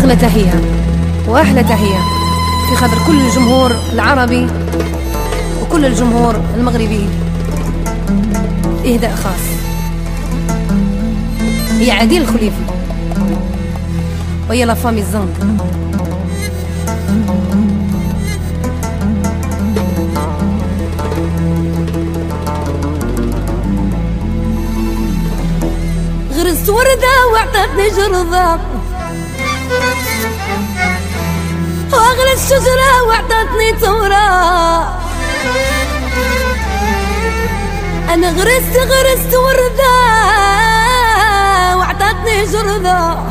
أغلى تحية وأحلى تحية في خاطر كل الجمهور العربي وكل الجمهور المغربي. إهداء خاص هي عديل الخليفي وهي لا فامي الزنق. غرست وردة وعطتني جرذة، واغلى الشجرة وعطتني تمرة. أنا غرست وردة وعطتني جرذة،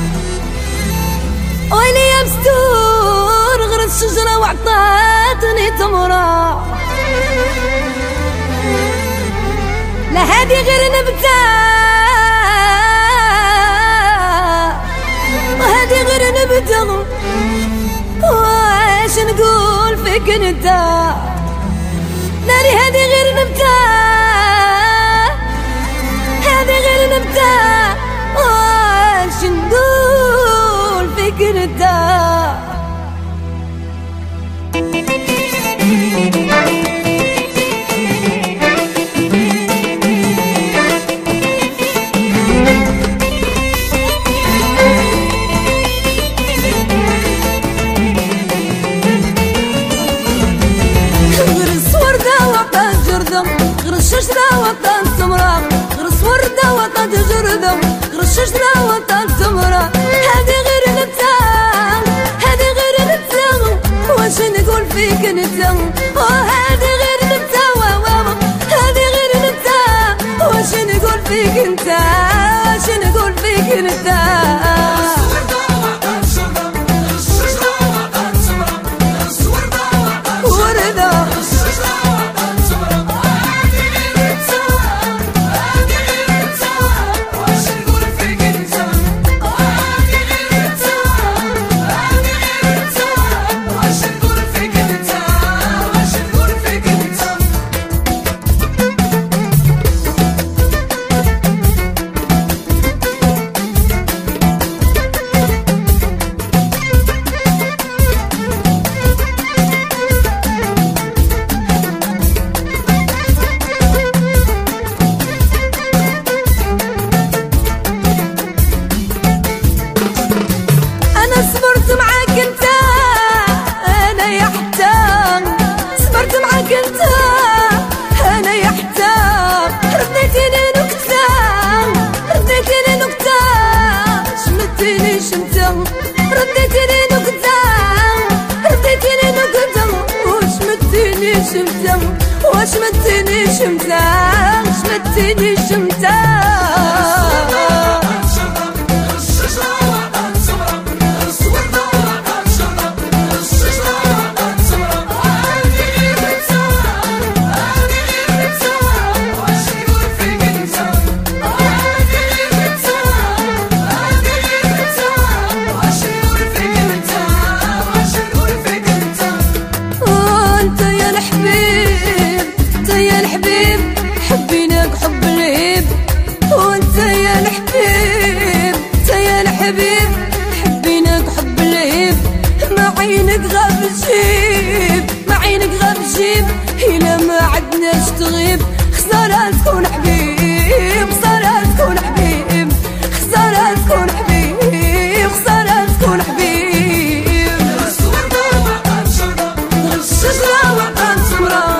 ويلي يا مستور غرست شجرة وعطتني تمرة. لا هادي غير نبتة وهادي غير نبتة، واش نقول فيك انت؟ ناري هادي غير نبتة، هادي غير نبتة، واش نقول فيك انت؟ غرس شجرة وطن تمرة، غرس وردة وطن جردة، غرس شجرة وطن تمرة. هادي غير نبتة، هادي غير نبتة، واش نقول فيك انت؟ هادي غير نبتة، هادي غير نبتة، واش نقول فيك انت؟ واش نقول فيك انت؟ واش مدينيش متى، واش مدينيش متى؟ حبيناك حب الهيب، وانت يا الحبيب، انت يا الحبيب، حبيناك حب الهيب. ما عينك غاب الجيب، ما عينك غاب الجيب، إلا ما عدناش تغيب. خسارة تكون حبيب، خسارة تكون حبيب، خسارة تكون حبيب، خسارة تكون حبيب. غرس وردة وطن شجرة، غرس شجرة وطن تمرة،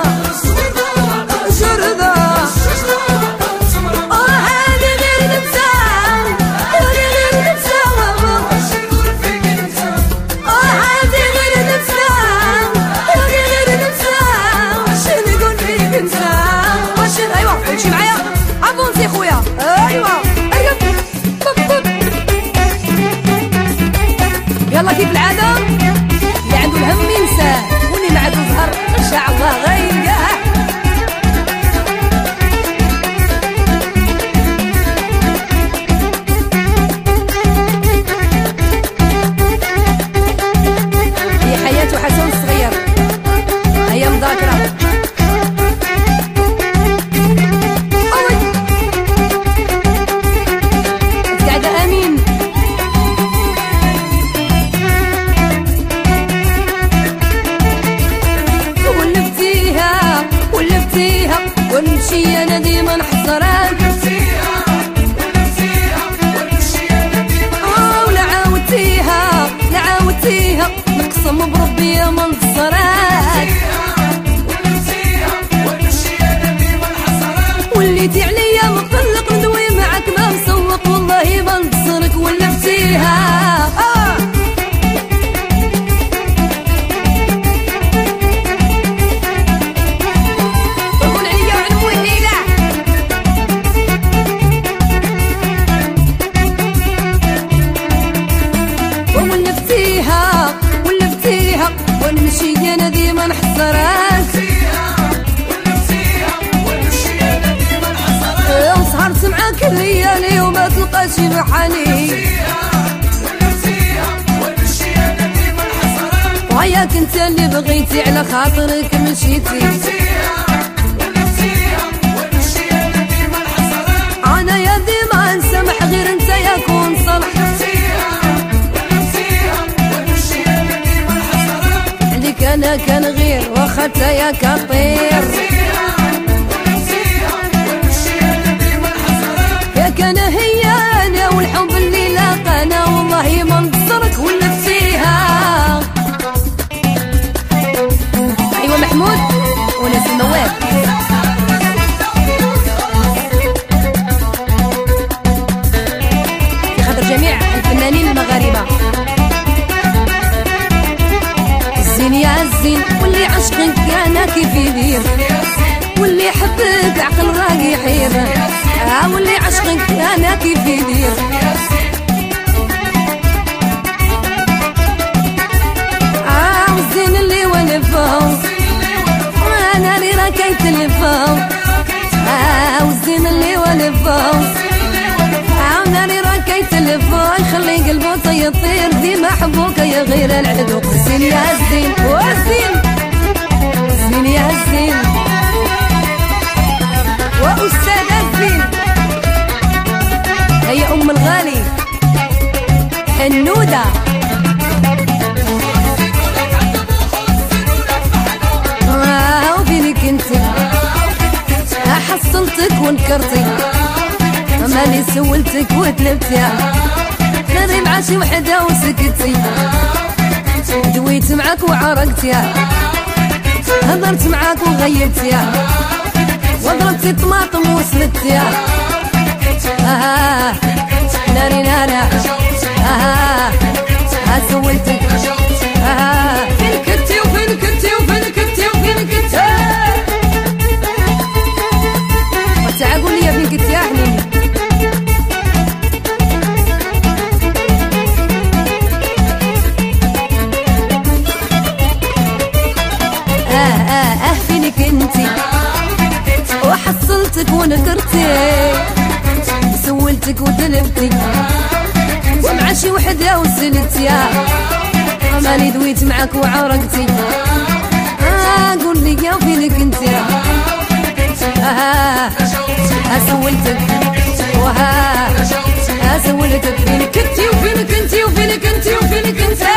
امشي معايا. حصرك ولا عاودتيها نقسم بربي ما نصرك وليتي عليا مطلق ندوي معك ما مسوق والله ما نصرك ولفتيها ونمشي انا ديما نحصرك وسهرت معاك الليالي وما تلقاش بحالي وياك انت اللي بغيتي على خاطرك مشيتي انا يا ديما نسامح غير انت ياك ونصلح انا كان غير واخدت يا كطير يا كان هي انا والحب اللي لاقانا والله ما نصرك ولا فيها. ايوه محمود وناس النواب في خاطر جميع الفنانين المغاربه. يا الزين واللي عشقك انا كيف يدير واللي يحبك عقل راقي يحير واللي عشقك انا كيف يدير والزين اللي ونفهم انا اللي راكي تلفهم والزين اللي ونفهم انا اللي راكي تلفهم يخلي قلبه يطير ديما حبوك يا غير العدو. زين يا الزين والزين زين يا الزين واستاذ الزين هي ام الغالي النوده وفينك انت حصلتك ونكرتي مالي سولتك وتلبتي ناري مع شي وحده وسكتي دويت معاك وعرقتي هضرت معاك وغيبتي وضربتي الطماطم وسلتي ناري نارا سولتك فين كنتي وفين كنتي وفين كنتي وفين كنتي تعال قول لي فين كنتي يا حنيني فينك انتي وحصلتك ونكرتي سولتك وتلفتي ومع شي وحده وسلتي مالي دويت معاك وعرقتي قول لي يا فينك انتي سولتك سولتك فينك انتي وفينك انتي وفينك انتي وفينك انتي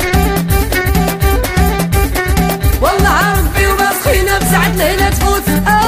والله عربي وما سخينه بساعة ليلة تفوت